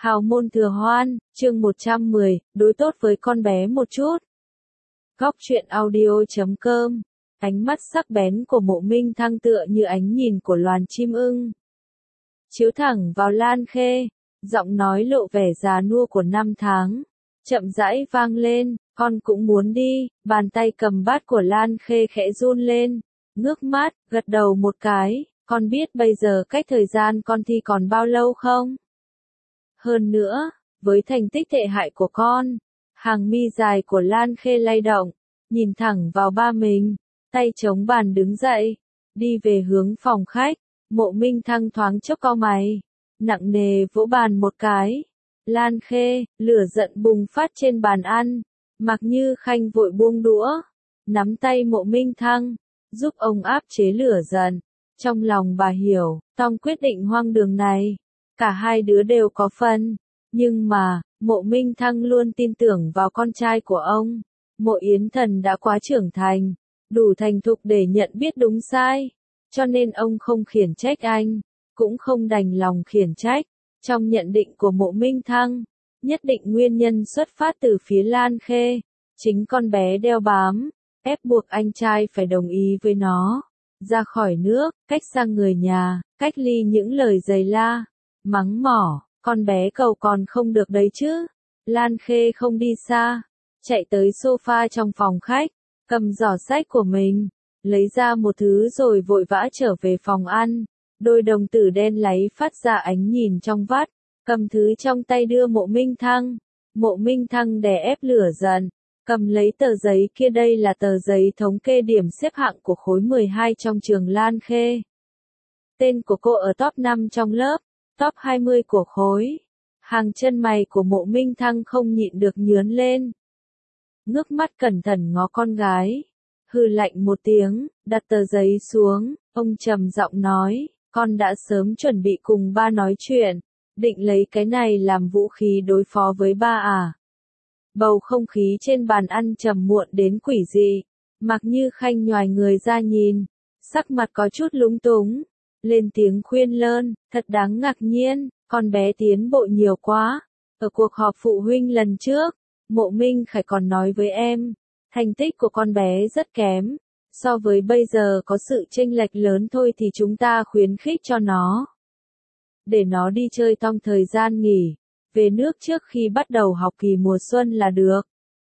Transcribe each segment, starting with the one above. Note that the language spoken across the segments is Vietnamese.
Hào môn thừa hoan, chương 110, đối tốt với con bé một chút. Góc truyện audio.com. Ánh mắt sắc bén của Mộ Minh Thăng tựa như ánh nhìn của loàn chim ưng. Chiếu thẳng vào Lan Khê, giọng nói lộ vẻ già nua của năm tháng. Chậm rãi vang lên, con cũng muốn đi, bàn tay cầm bát của Lan Khê khẽ run lên. Ngước mắt, gật đầu một cái, con biết bây giờ cách thời gian con thi còn bao lâu không? Hơn nữa, với thành tích tệ hại của con, hàng mi dài của Lan Khê lay động, nhìn thẳng vào ba mình, tay chống bàn đứng dậy, đi về hướng phòng khách. Mộ Minh Thăng thoáng chốc cau mày, nặng nề vỗ bàn một cái. Lan Khê, lửa giận bùng phát trên bàn ăn, Mạc Như Khanh vội buông đũa, nắm tay Mộ Minh Thăng, giúp ông áp chế lửa giận. Trong lòng bà hiểu, Tong quyết định hoang đường này, cả hai đứa đều có phần, nhưng mà, Mộ Minh Thăng luôn tin tưởng vào con trai của ông. Mộ Yến Thần đã quá trưởng thành, đủ thành thục để nhận biết đúng sai, cho nên ông không khiển trách anh, cũng không đành lòng khiển trách. Trong nhận định của Mộ Minh Thăng, nhất định nguyên nhân xuất phát từ phía Lan Khê, chính con bé đeo bám, ép buộc anh trai phải đồng ý với nó, ra khỏi nước, cách sang người nhà, cách ly những lời giày la, mắng mỏ, con bé cầu còn không được đấy chứ. Lan Khê không đi xa, chạy tới sofa trong phòng khách, cầm giỏ sách của mình, lấy ra một thứ rồi vội vã trở về phòng ăn. Đôi đồng tử đen láy phát ra ánh nhìn trong vắt, cầm thứ trong tay đưa Mộ Minh Thăng. Mộ Minh Thăng đè ép lửa giận, cầm lấy tờ giấy kia, đây là tờ giấy thống kê điểm xếp hạng của khối 12 trong trường Lan Khê. Tên của cô ở top 5 trong lớp, top 20 của khối. Hàng chân mày của Mộ Minh Thăng không nhịn được nhướng lên. Ngước mắt cẩn thận ngó con gái, hừ lạnh một tiếng, đặt tờ giấy xuống, ông trầm giọng nói, con đã sớm chuẩn bị cùng ba nói chuyện, định lấy cái này làm vũ khí đối phó với ba à? Bầu không khí trên bàn ăn trầm muộn đến quỷ dị. Mạc Như Khanh nhoài người ra nhìn, sắc mặt có chút lúng túng, lên tiếng khuyên lơn, thật đáng ngạc nhiên, con bé tiến bộ nhiều quá. Ở cuộc họp phụ huynh lần trước, Mộ Minh Khải còn nói với em, thành tích của con bé rất kém, so với bây giờ có sự chênh lệch lớn thôi thì chúng ta khuyến khích cho nó, để nó đi chơi trong thời gian nghỉ, về nước trước khi bắt đầu học kỳ mùa xuân là được.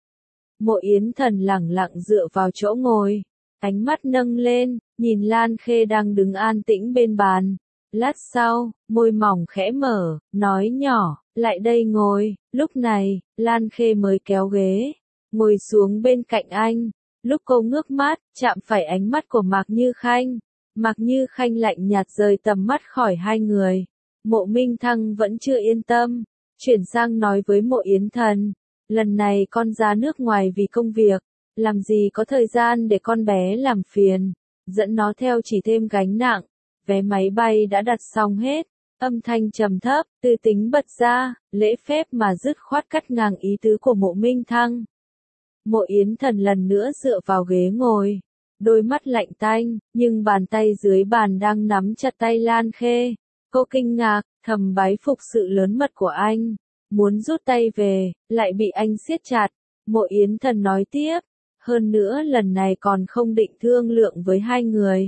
Mộ Yến Thần lẳng lặng dựa vào chỗ ngồi, ánh mắt nâng lên, nhìn Lan Khê đang đứng an tĩnh bên bàn. Lát sau, môi mỏng khẽ mở, nói nhỏ, lại đây ngồi. Lúc này, Lan Khê mới kéo ghế, ngồi xuống bên cạnh anh. Lúc cô ngước mắt, chạm phải ánh mắt của Mạc Như Khanh. Mạc Như Khanh lạnh nhạt rời tầm mắt khỏi hai người. Mộ Minh Thăng vẫn chưa yên tâm, chuyển sang nói với Mộ Yến Thần, lần này con ra nước ngoài vì công việc, làm gì có thời gian để con bé làm phiền, dẫn nó theo chỉ thêm gánh nặng. Vé máy bay đã đặt xong hết, âm thanh trầm thấp, Tư Tính bật ra, lễ phép mà dứt khoát cắt ngang ý tứ của Mộ Minh Thăng. Mộ Yến Thần lần nữa dựa vào ghế ngồi, đôi mắt lạnh tanh, nhưng bàn tay dưới bàn đang nắm chặt tay Lan Khê. Cô kinh ngạc, thầm bái phục sự lớn mật của anh, muốn rút tay về, lại bị anh siết chặt. Mộ Yến Thần nói tiếp, hơn nữa lần này còn không định thương lượng với hai người.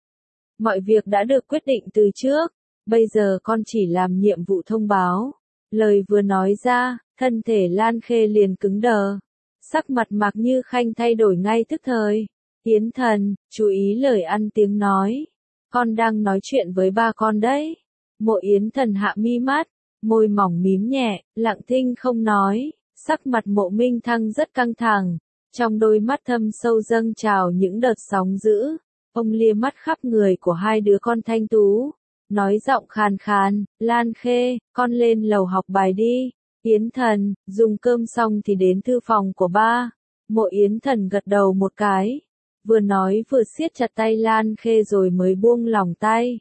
Mọi việc đã được quyết định từ trước, bây giờ con chỉ làm nhiệm vụ thông báo. Lời vừa nói ra, thân thể Lan Khê liền cứng đờ. Sắc mặt Mạc Như Khanh thay đổi ngay tức thời. Yến Thần, chú ý lời ăn tiếng nói. Con đang nói chuyện với ba con đấy. Mộ Yến Thần hạ mi mắt, môi mỏng mím nhẹ, lặng thinh không nói. Sắc mặt Mộ Minh Thăng rất căng thẳng, trong đôi mắt thâm sâu dâng trào những đợt sóng dữ. Ông lia mắt khắp người của hai đứa con thanh tú, nói giọng khàn khàn, Lan Khê, con lên lầu học bài đi. Yến Thần, dùng cơm xong thì đến thư phòng của ba. Mộ Yến Thần gật đầu một cái, vừa nói vừa siết chặt tay Lan Khê rồi mới buông lỏng tay,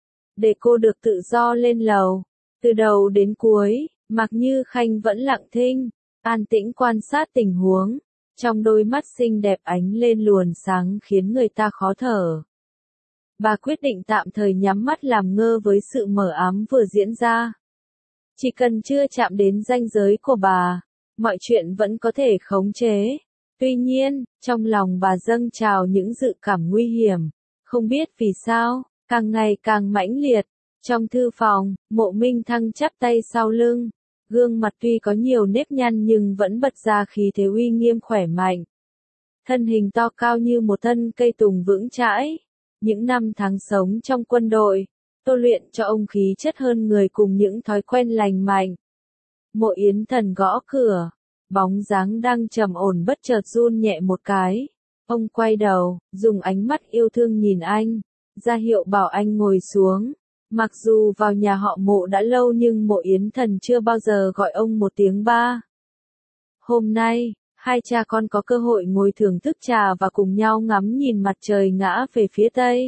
để cô được tự do lên lầu. Từ đầu đến cuối, Mạc Như Khanh vẫn lặng thinh, an tĩnh quan sát tình huống. Trong đôi mắt xinh đẹp ánh lên luồng sáng khiến người ta khó thở. Bà quyết định tạm thời nhắm mắt làm ngơ với sự mờ ám vừa diễn ra. Chỉ cần chưa chạm đến ranh giới của bà, mọi chuyện vẫn có thể khống chế. Tuy nhiên, trong lòng bà dâng trào những dự cảm nguy hiểm, không biết vì sao, càng ngày càng mãnh liệt. Trong thư phòng, Mộ Minh Thăng chắp tay sau lưng, gương mặt tuy có nhiều nếp nhăn nhưng vẫn bật ra khí thế uy nghiêm khỏe mạnh. Thân hình to cao như một thân cây tùng vững chãi. Những năm tháng sống trong quân đội, tôi luyện cho ông khí chất hơn người cùng những thói quen lành mạnh. Mộ Yến Thần gõ cửa, bóng dáng đang trầm ổn bất chợt run nhẹ một cái. Ông quay đầu, dùng ánh mắt yêu thương nhìn anh, ra hiệu bảo anh ngồi xuống. Mặc dù vào nhà họ Mộ đã lâu nhưng Mộ Yến Thần chưa bao giờ gọi ông một tiếng ba. Hôm nay, hai cha con có cơ hội ngồi thưởng thức trà và cùng nhau ngắm nhìn mặt trời ngã về phía tây.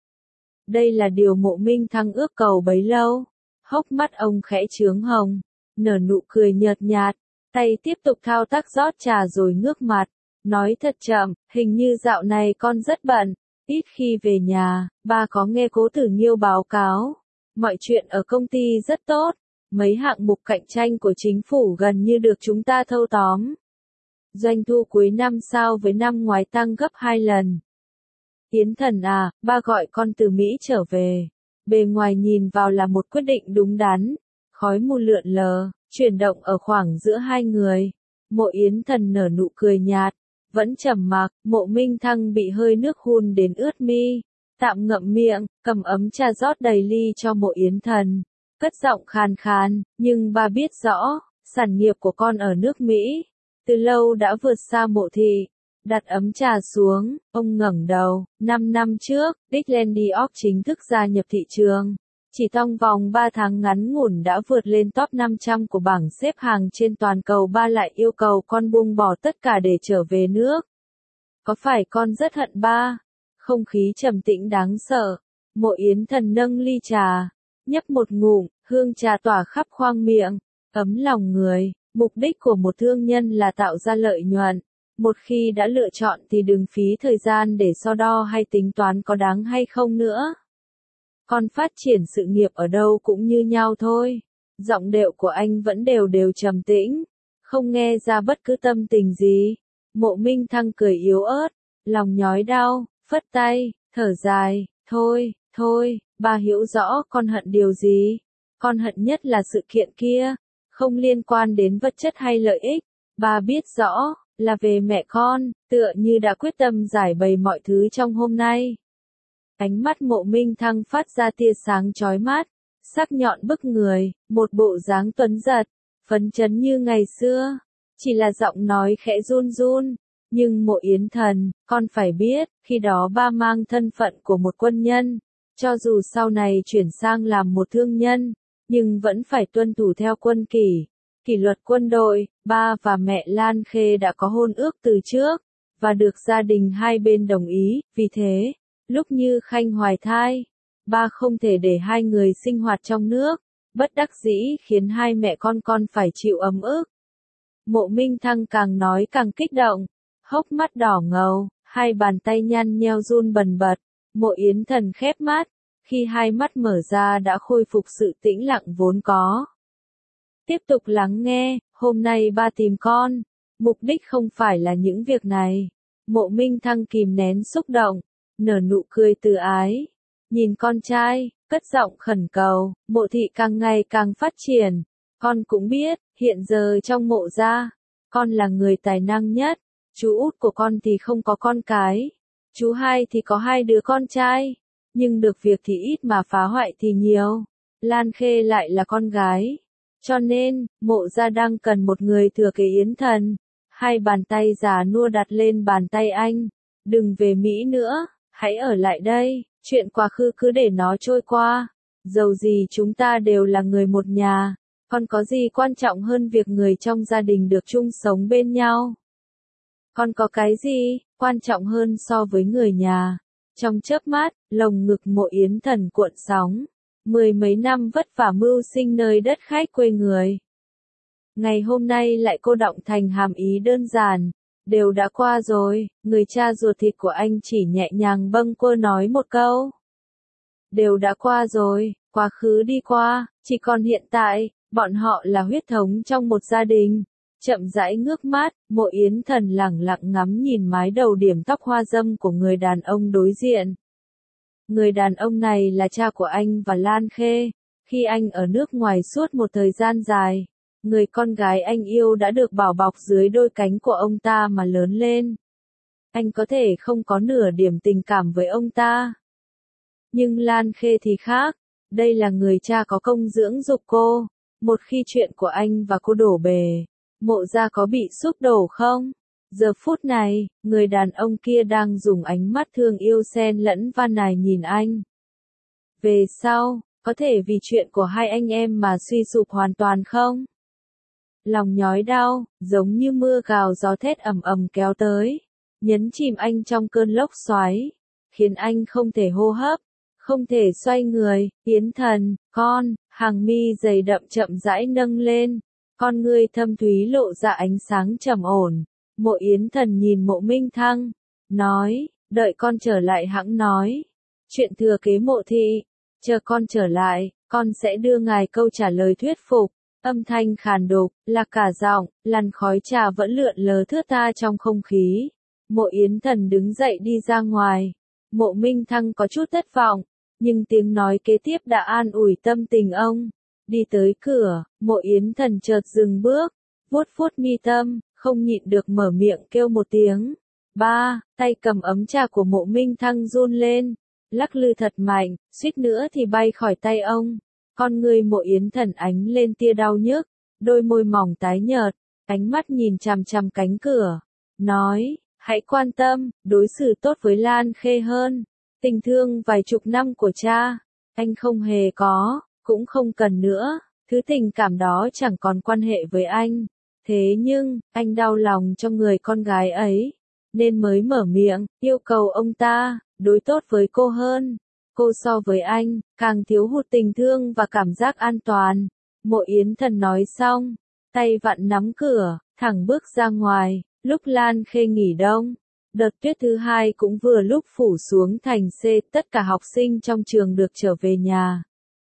Đây là điều Mộ Minh Thăng ước cầu bấy lâu. Hốc mắt ông khẽ chướng hồng, nở nụ cười nhợt nhạt, tay tiếp tục thao tác rót trà rồi ngước mặt, nói thật chậm, hình như dạo này con rất bận, ít khi về nhà. Ba có nghe Cố Tử Nghiêu báo cáo, mọi chuyện ở công ty rất tốt, mấy hạng mục cạnh tranh của chính phủ gần như được chúng ta thâu tóm. Doanh thu cuối năm so với năm ngoái tăng gấp 2 lần. Yến Thần à, ba gọi con từ Mỹ trở về. Bề ngoài nhìn vào là một quyết định đúng đắn. Khói mù lượn lờ, chuyển động ở khoảng giữa hai người. Mộ Yến Thần nở nụ cười nhạt, vẫn trầm mặc. Mộ Minh Thăng bị hơi nước hun đến ướt mi, tạm ngậm miệng, cầm ấm trà rót đầy ly cho Mộ Yến Thần, cất giọng khàn khàn, nhưng ba biết rõ, sản nghiệp của con ở nước Mỹ từ lâu đã vượt xa Mộ thị. Đặt ấm trà xuống, ông ngẩng đầu. 5 năm trước, Dickland Diop chính thức gia nhập thị trường. Chỉ trong vòng 3 tháng ngắn ngủn đã vượt lên top 500 của bảng xếp hàng trên toàn cầu. Ba lại yêu cầu con buông bỏ tất cả để trở về nước. Có phải con rất hận ba? Không khí trầm tĩnh đáng sợ. Mộ Yến Thần nâng ly trà, nhấp một ngụm, hương trà tỏa khắp khoang miệng, ấm lòng người. Mục đích của một thương nhân là tạo ra lợi nhuận. Một khi đã lựa chọn thì đừng phí thời gian để so đo hay tính toán có đáng hay không nữa. Con phát triển sự nghiệp ở đâu cũng như nhau thôi. Giọng điệu của anh vẫn đều đều trầm tĩnh, không nghe ra bất cứ tâm tình gì. Mộ Minh Thăng cười yếu ớt, lòng nhói đau, phất tay, thở dài, thôi, ba hiểu rõ con hận điều gì. Con hận nhất là sự kiện kia, không liên quan đến vật chất hay lợi ích. Ba biết rõ, là về mẹ con, tựa như đã quyết tâm giải bày mọi thứ trong hôm nay. Ánh mắt Mộ Minh Thăng phát ra tia sáng chói mắt, sắc nhọn bức người, một bộ dáng tuấn giật, phấn chấn như ngày xưa. Chỉ là giọng nói khẽ run run. Nhưng Mộ Yến Thần, con phải biết, khi đó ba mang thân phận của một quân nhân. Cho dù sau này chuyển sang làm một thương nhân, nhưng vẫn phải tuân thủ theo quân kỷ luật quân đội. Ba và mẹ Lan Khê đã có hôn ước từ trước, và được gia đình hai bên đồng ý. Vì thế, lúc Như Khanh hoài thai, ba không thể để hai người sinh hoạt trong nước, bất đắc dĩ khiến hai mẹ con phải chịu ấm ức. Mộ Minh Thăng càng nói càng kích động, hốc mắt đỏ ngầu, hai bàn tay nhăn nheo run bần bật. Mộ Yến Thần khép mắt, khi hai mắt mở ra đã khôi phục sự tĩnh lặng vốn có. Tiếp tục lắng nghe, hôm nay ba tìm con, mục đích không phải là những việc này. Mộ Minh Thăng kìm nén xúc động, nở nụ cười từ ái, nhìn con trai, cất giọng khẩn cầu. Mộ thị càng ngày càng phát triển, con cũng biết, hiện giờ trong Mộ gia, con là người tài năng nhất. Chú út của con thì không có con cái, chú hai thì có 2 đứa con trai, nhưng được việc thì ít mà phá hoại thì nhiều. Lan Khê lại là con gái, cho nên, Mộ gia đang cần một người thừa kế Yến Thần. Hai bàn tay già nua đặt lên bàn tay anh. Đừng về Mỹ nữa, hãy ở lại đây, chuyện quá khứ cứ để nó trôi qua. Dầu gì chúng ta đều là người một nhà, còn có gì quan trọng hơn việc người trong gia đình được chung sống bên nhau. Còn có cái gì quan trọng hơn so với người nhà? Trong chớp mắt, lồng ngực Mộ Yến Thần cuộn sóng. 10 mấy năm vất vả mưu sinh nơi đất khách quê người. Ngày hôm nay lại cô đọng thành hàm ý đơn giản. Đều đã qua rồi, người cha ruột thịt của anh chỉ nhẹ nhàng bâng quơ nói một câu. Đều đã qua rồi, quá khứ đi qua, chỉ còn hiện tại. Bọn họ là huyết thống trong một gia đình. Chậm rãi ngước mắt, Mộ Yến Thần lẳng lặng ngắm nhìn mái đầu điểm tóc hoa dâm của người đàn ông đối diện. Người đàn ông này là cha của anh và Lan Khê. Khi anh ở nước ngoài suốt một thời gian dài, người con gái anh yêu đã được bảo bọc dưới đôi cánh của ông ta mà lớn lên. Anh có thể không có nửa điểm tình cảm với ông ta. Nhưng Lan Khê thì khác, đây là người cha có công dưỡng dục cô. Một khi chuyện của anh và cô đổ bể, Mộ gia có bị sụp đổ không? Giờ phút này, người đàn ông kia đang dùng ánh mắt thương yêu xen lẫn van nài nhìn anh. Về sau, có thể vì chuyện của hai anh em mà suy sụp hoàn toàn không? Lòng nhói đau, giống như mưa gào gió thét ầm ầm kéo tới, nhấn chìm anh trong cơn lốc xoáy, khiến anh không thể hô hấp, không thể xoay người. Yến Thần, con, hàng mi dày đậm chậm rãi nâng lên, con ngươi thâm thúy lộ ra ánh sáng trầm ổn. Mộ Yến Thần nhìn Mộ Minh Thăng, nói, đợi con trở lại hẵng nói. Chuyện thừa kế Mộ thị, chờ con trở lại, con sẽ đưa ngài câu trả lời thuyết phục. Âm thanh khàn đục, là cả giọng, làn khói trà vẫn lượn lờ thướt tha trong không khí. Mộ Yến Thần đứng dậy đi ra ngoài. Mộ Minh Thăng có chút thất vọng, nhưng tiếng nói kế tiếp đã an ủi tâm tình ông. Đi tới cửa, Mộ Yến Thần chợt dừng bước, vuốt vuốt mi tâm, không nhịn được mở miệng kêu một tiếng. Ba, tay cầm ấm trà của Mộ Minh Thăng run lên, lắc lư thật mạnh, suýt nữa thì bay khỏi tay ông. Con người Mộ Yến Thần ánh lên tia đau nhức, đôi môi mỏng tái nhợt, ánh mắt nhìn chằm chằm cánh cửa, nói, hãy quan tâm, đối xử tốt với Lan Khê hơn. Tình thương vài chục năm của cha, anh không hề có, cũng không cần nữa, thứ tình cảm đó chẳng còn quan hệ với anh. Thế nhưng, anh đau lòng cho người con gái ấy, nên mới mở miệng, yêu cầu ông ta, đối tốt với cô hơn. Cô so với anh, càng thiếu hụt tình thương và cảm giác an toàn. Mộ Yến Thần nói xong, tay vặn nắm cửa, thẳng bước ra ngoài. Lúc Lan Khê nghỉ đông, đợt tuyết thứ hai cũng vừa lúc phủ xuống thành C, tất cả học sinh trong trường được trở về nhà.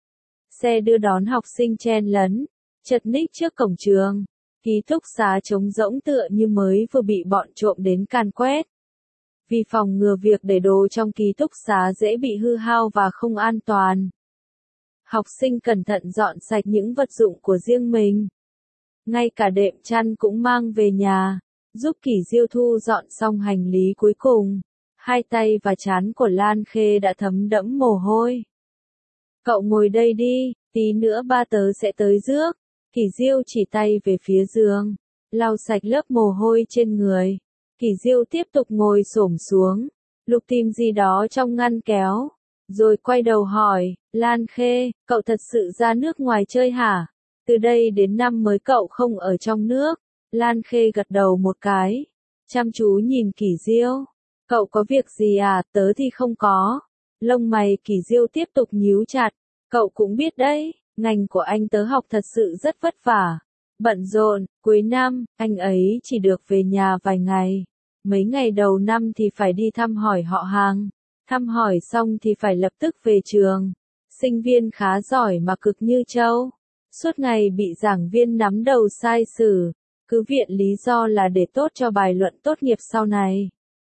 Xe đưa đón học sinh chen lấn, chật ních trước cổng trường. Ký túc xá trống rỗng tựa như mới vừa bị bọn trộm đến càn quét. Vì phòng ngừa việc để đồ trong ký túc xá dễ bị hư hao và không an toàn, học sinh cẩn thận dọn sạch những vật dụng của riêng mình. Ngay cả đệm chăn cũng mang về nhà, giúp Kỷ Diêu thu dọn xong hành lý cuối cùng. Hai tay và trán của Lan Khê đã thấm đẫm mồ hôi. Cậu ngồi đây đi, tí nữa ba tớ sẽ tới rước. Kỷ Diêu chỉ tay về phía giường, lau sạch lớp mồ hôi trên người. Kỷ Diêu tiếp tục ngồi xổm xuống, lục tìm gì đó trong ngăn kéo, rồi quay đầu hỏi, Lan Khê, cậu thật sự ra nước ngoài chơi hả? Từ đây đến năm mới cậu không ở trong nước. Lan Khê gật đầu một cái, chăm chú nhìn Kỷ Diêu. Cậu có việc gì à? Tớ thì không có. Lông mày Kỷ Diêu tiếp tục nhíu chặt. Cậu cũng biết đấy, ngành của anh tớ học thật sự rất vất vả, bận rộn. Cuối năm, anh ấy chỉ được về nhà vài ngày. Mấy ngày đầu năm thì phải đi thăm hỏi họ hàng. Thăm hỏi xong thì phải lập tức về trường. Sinh viên khá giỏi mà cực như trâu. Suốt ngày bị giảng viên nắm đầu sai xử. Cứ viện lý do là để tốt cho bài luận tốt nghiệp sau này.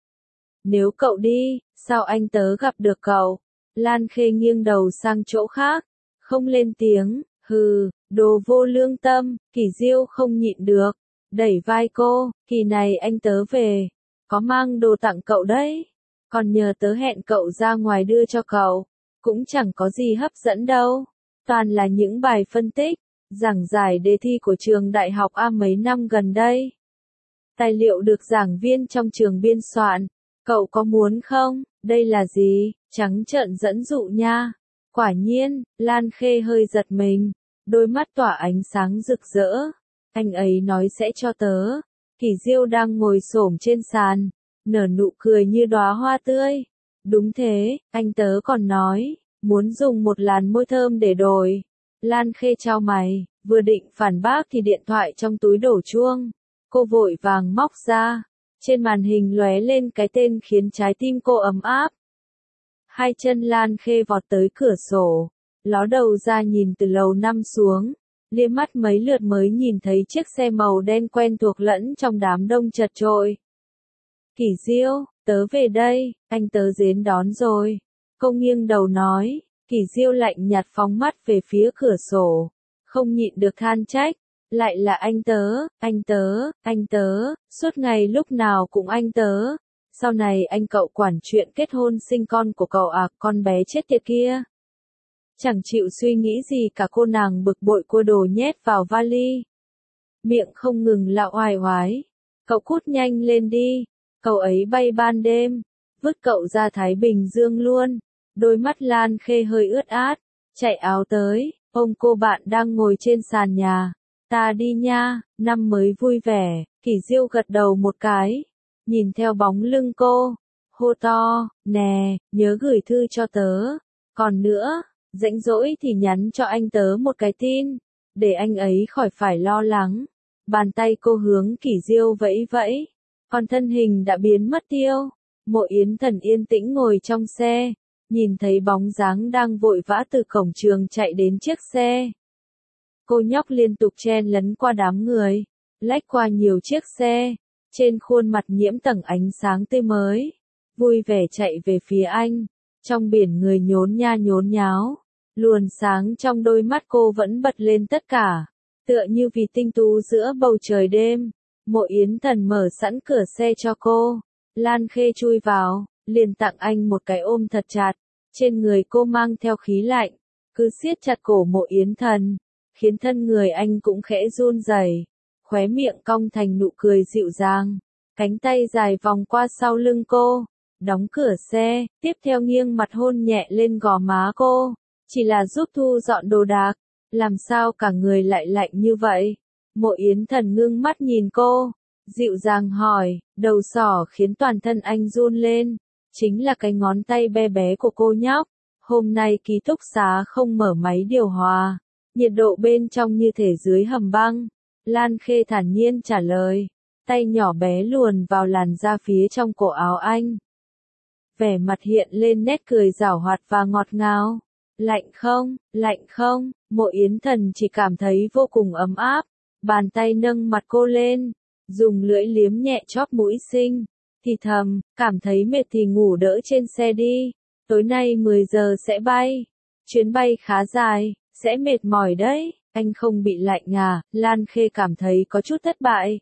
Nếu cậu đi, sao anh tớ gặp được cậu? Lan Khê nghiêng đầu sang chỗ khác, không lên tiếng. Hừ, đồ vô lương tâm. Kỷ Diêu không nhịn được, đẩy vai cô. Kỳ này anh tớ về, có mang đồ tặng cậu đấy. Còn nhờ tớ hẹn cậu ra ngoài đưa cho cậu, cũng chẳng có gì hấp dẫn đâu. Toàn là những bài phân tích, giảng giải đề thi của trường đại học A mấy năm gần đây. Tài liệu được giảng viên trong trường biên soạn. Cậu có muốn không? Đây là gì? Trắng trợn dẫn dụ nha. Quả nhiên, Lan Khê hơi giật mình, đôi mắt tỏa ánh sáng rực rỡ. Anh ấy nói sẽ cho tớ. Kỷ Diêu đang ngồi xổm trên sàn, nở nụ cười như đóa hoa tươi. Đúng thế, anh tớ còn nói, muốn dùng một làn môi thơm để đổi. Lan Khê chau mày, vừa định phản bác thì điện thoại trong túi đổ chuông. Cô vội vàng móc ra, trên màn hình lóe lên cái tên khiến trái tim cô ấm áp. Hai chân Lan Khê vọt tới cửa sổ, ló đầu ra nhìn từ lầu 5 xuống. liếc mắt mấy lượt mới nhìn thấy chiếc xe màu đen quen thuộc lẫn trong đám đông chật chội. Kỷ Diêu, tớ về đây, anh tớ đến đón rồi. Cô nghiêng đầu nói, Kỷ Diêu lạnh nhạt phóng mắt về phía cửa sổ, không nhịn được than trách, lại là anh tớ, suốt ngày lúc nào cũng anh tớ. Sau này anh cậu quản chuyện kết hôn sinh con của cậu à, con bé chết tiệt kia. Chẳng chịu suy nghĩ gì cả, cô nàng bực bội cua đồ nhét vào vali. Miệng không ngừng lạo oai oái. Cậu cút nhanh lên đi, cậu ấy bay ban đêm, vứt cậu ra Thái Bình Dương luôn. Đôi mắt Lan Khê hơi ướt át, chạy áo tới, ôm cô bạn đang ngồi trên sàn nhà. Ta đi nha, năm mới vui vẻ. Kỷ Diêu gật đầu một cái, nhìn theo bóng lưng cô, hô to, nè, nhớ gửi thư cho tớ. Còn nữa, rảnh rỗi thì nhắn cho anh tớ một cái tin, để anh ấy khỏi phải lo lắng. Bàn tay cô hướng Kỷ Diêu vẫy vẫy, còn thân hình đã biến mất tiêu. Mộ Yến Thần yên tĩnh ngồi trong xe, nhìn thấy bóng dáng đang vội vã từ cổng trường chạy đến chiếc xe. Cô nhóc liên tục chen lấn qua đám người, lách qua nhiều chiếc xe, trên khuôn mặt nhiễm tầng ánh sáng tươi mới, vui vẻ chạy về phía anh. Trong biển người nhốn nha nhốn nháo, luồn sáng trong đôi mắt cô vẫn bật lên tất cả, tựa như vì tinh tú giữa bầu trời đêm. Mộ Yến Thần mở sẵn cửa xe cho cô, Lan Khê chui vào, liền tặng anh một cái ôm thật chặt. Trên người cô mang theo khí lạnh, cứ siết chặt cổ Mộ Yến Thần, khiến thân người anh cũng khẽ run rẩy, khóe miệng cong thành nụ cười dịu dàng, cánh tay dài vòng qua sau lưng cô, đóng cửa xe, tiếp theo nghiêng mặt hôn nhẹ lên gò má cô, chỉ là giúp thu dọn đồ đạc, làm sao cả người lại lạnh như vậy. Mộ Yến Thần ngưng mắt nhìn cô, dịu dàng hỏi, đầu sỏ khiến toàn thân anh run lên, chính là cái ngón tay bé bé của cô nhóc. Hôm nay ký túc xá không mở máy điều hòa, nhiệt độ bên trong như thể dưới hầm băng. Lan Khê thản nhiên trả lời, tay nhỏ bé luồn vào làn da phía trong cổ áo anh. Vẻ mặt hiện lên nét cười giảo hoạt và ngọt ngào. Lạnh không, Mộ Yến Thần chỉ cảm thấy vô cùng ấm áp, bàn tay nâng mặt cô lên, dùng lưỡi liếm nhẹ chóp mũi xinh, thì thầm, cảm thấy mệt thì ngủ đỡ trên xe đi, tối nay 10 giờ sẽ bay, chuyến bay khá dài, sẽ mệt mỏi đấy. Anh không bị lạnh à? Lan Khê cảm thấy có chút thất bại.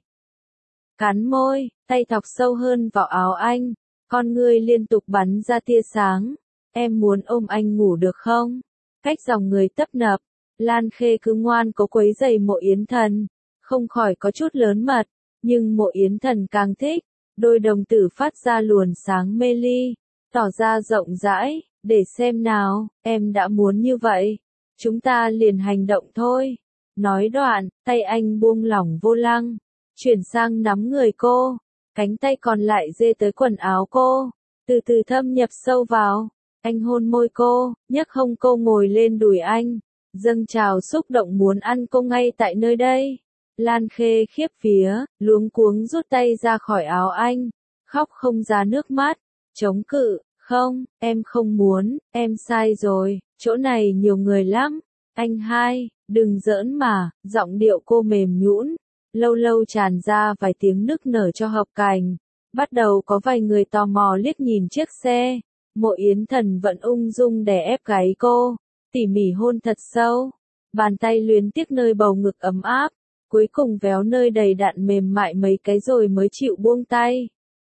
Cắn môi, tay thọc sâu hơn vào áo anh, con ngươi liên tục bắn ra tia sáng. Em muốn ôm anh ngủ được không? Cách dòng người tấp nập, Lan Khê cứ ngoan cố quấy giày Mộ Yến Thần, không khỏi có chút lớn mật, nhưng Mộ Yến Thần càng thích. Đôi đồng tử phát ra luồn sáng mê ly, tỏ ra rộng rãi, để xem nào, em đã muốn như vậy. Chúng ta liền hành động thôi. Nói đoạn, tay anh buông lỏng vô lăng, chuyển sang nắm người cô, cánh tay còn lại dê tới quần áo cô, từ từ thâm nhập sâu vào. Anh hôn môi cô, nhấc hông cô ngồi lên đùi anh, dâng trào xúc động muốn ăn cô ngay tại nơi đây. Lan Khê khiếp vía, luống cuống rút tay ra khỏi áo anh, khóc không ra nước mắt, chống cự, không, em không muốn, em sai rồi, chỗ này nhiều người lắm. Anh hai, đừng giỡn mà, giọng điệu cô mềm nhũn, lâu lâu tràn ra vài tiếng nức nở cho hợp cành. Bắt đầu có vài người tò mò liếc nhìn chiếc xe. Mộ Yến Thần vẫn ung dung đè ép gáy cô, tỉ mỉ hôn thật sâu, bàn tay luyến tiếc nơi bầu ngực ấm áp, cuối cùng véo nơi đầy đặn mềm mại mấy cái rồi mới chịu buông tay.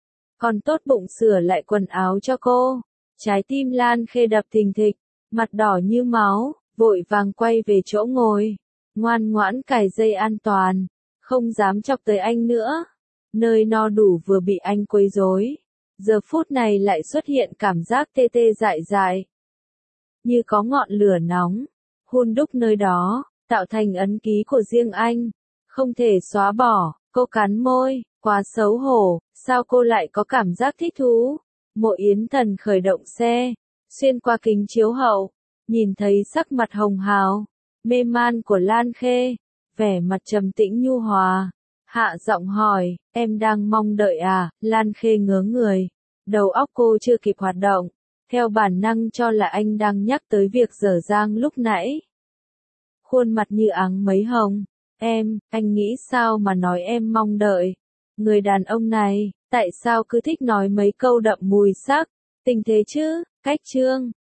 Còn tốt bụng sửa lại quần áo cho cô. Trái tim Lan Khê đập thình thịch, mặt đỏ như máu, vội vàng quay về chỗ ngồi, ngoan ngoãn cài dây an toàn, không dám chọc tới anh nữa. Nơi no đủ vừa bị anh quấy rối, giờ phút này lại xuất hiện cảm giác tê tê dại dại, như có ngọn lửa nóng hun đúc nơi đó, tạo thành ấn ký của riêng anh, không thể xóa bỏ. Cô cắn môi, quá xấu hổ, sao cô lại có cảm giác thích thú? Mộ Yến Thần khởi động xe, xuyên qua kính chiếu hậu, nhìn thấy sắc mặt hồng hào, mê man của Lan Khê, vẻ mặt trầm tĩnh nhu hòa, hạ giọng hỏi, em đang mong đợi à? Lan Khê ngớ người, đầu óc cô chưa kịp hoạt động, theo bản năng cho là anh đang nhắc tới việc dở dang lúc nãy. khuôn mặt như áng mấy hồng. Anh nghĩ sao mà nói em mong đợi. Người đàn ông này, tại sao cứ thích nói mấy câu đậm mùi sắc, tình thế chứ, cách chương.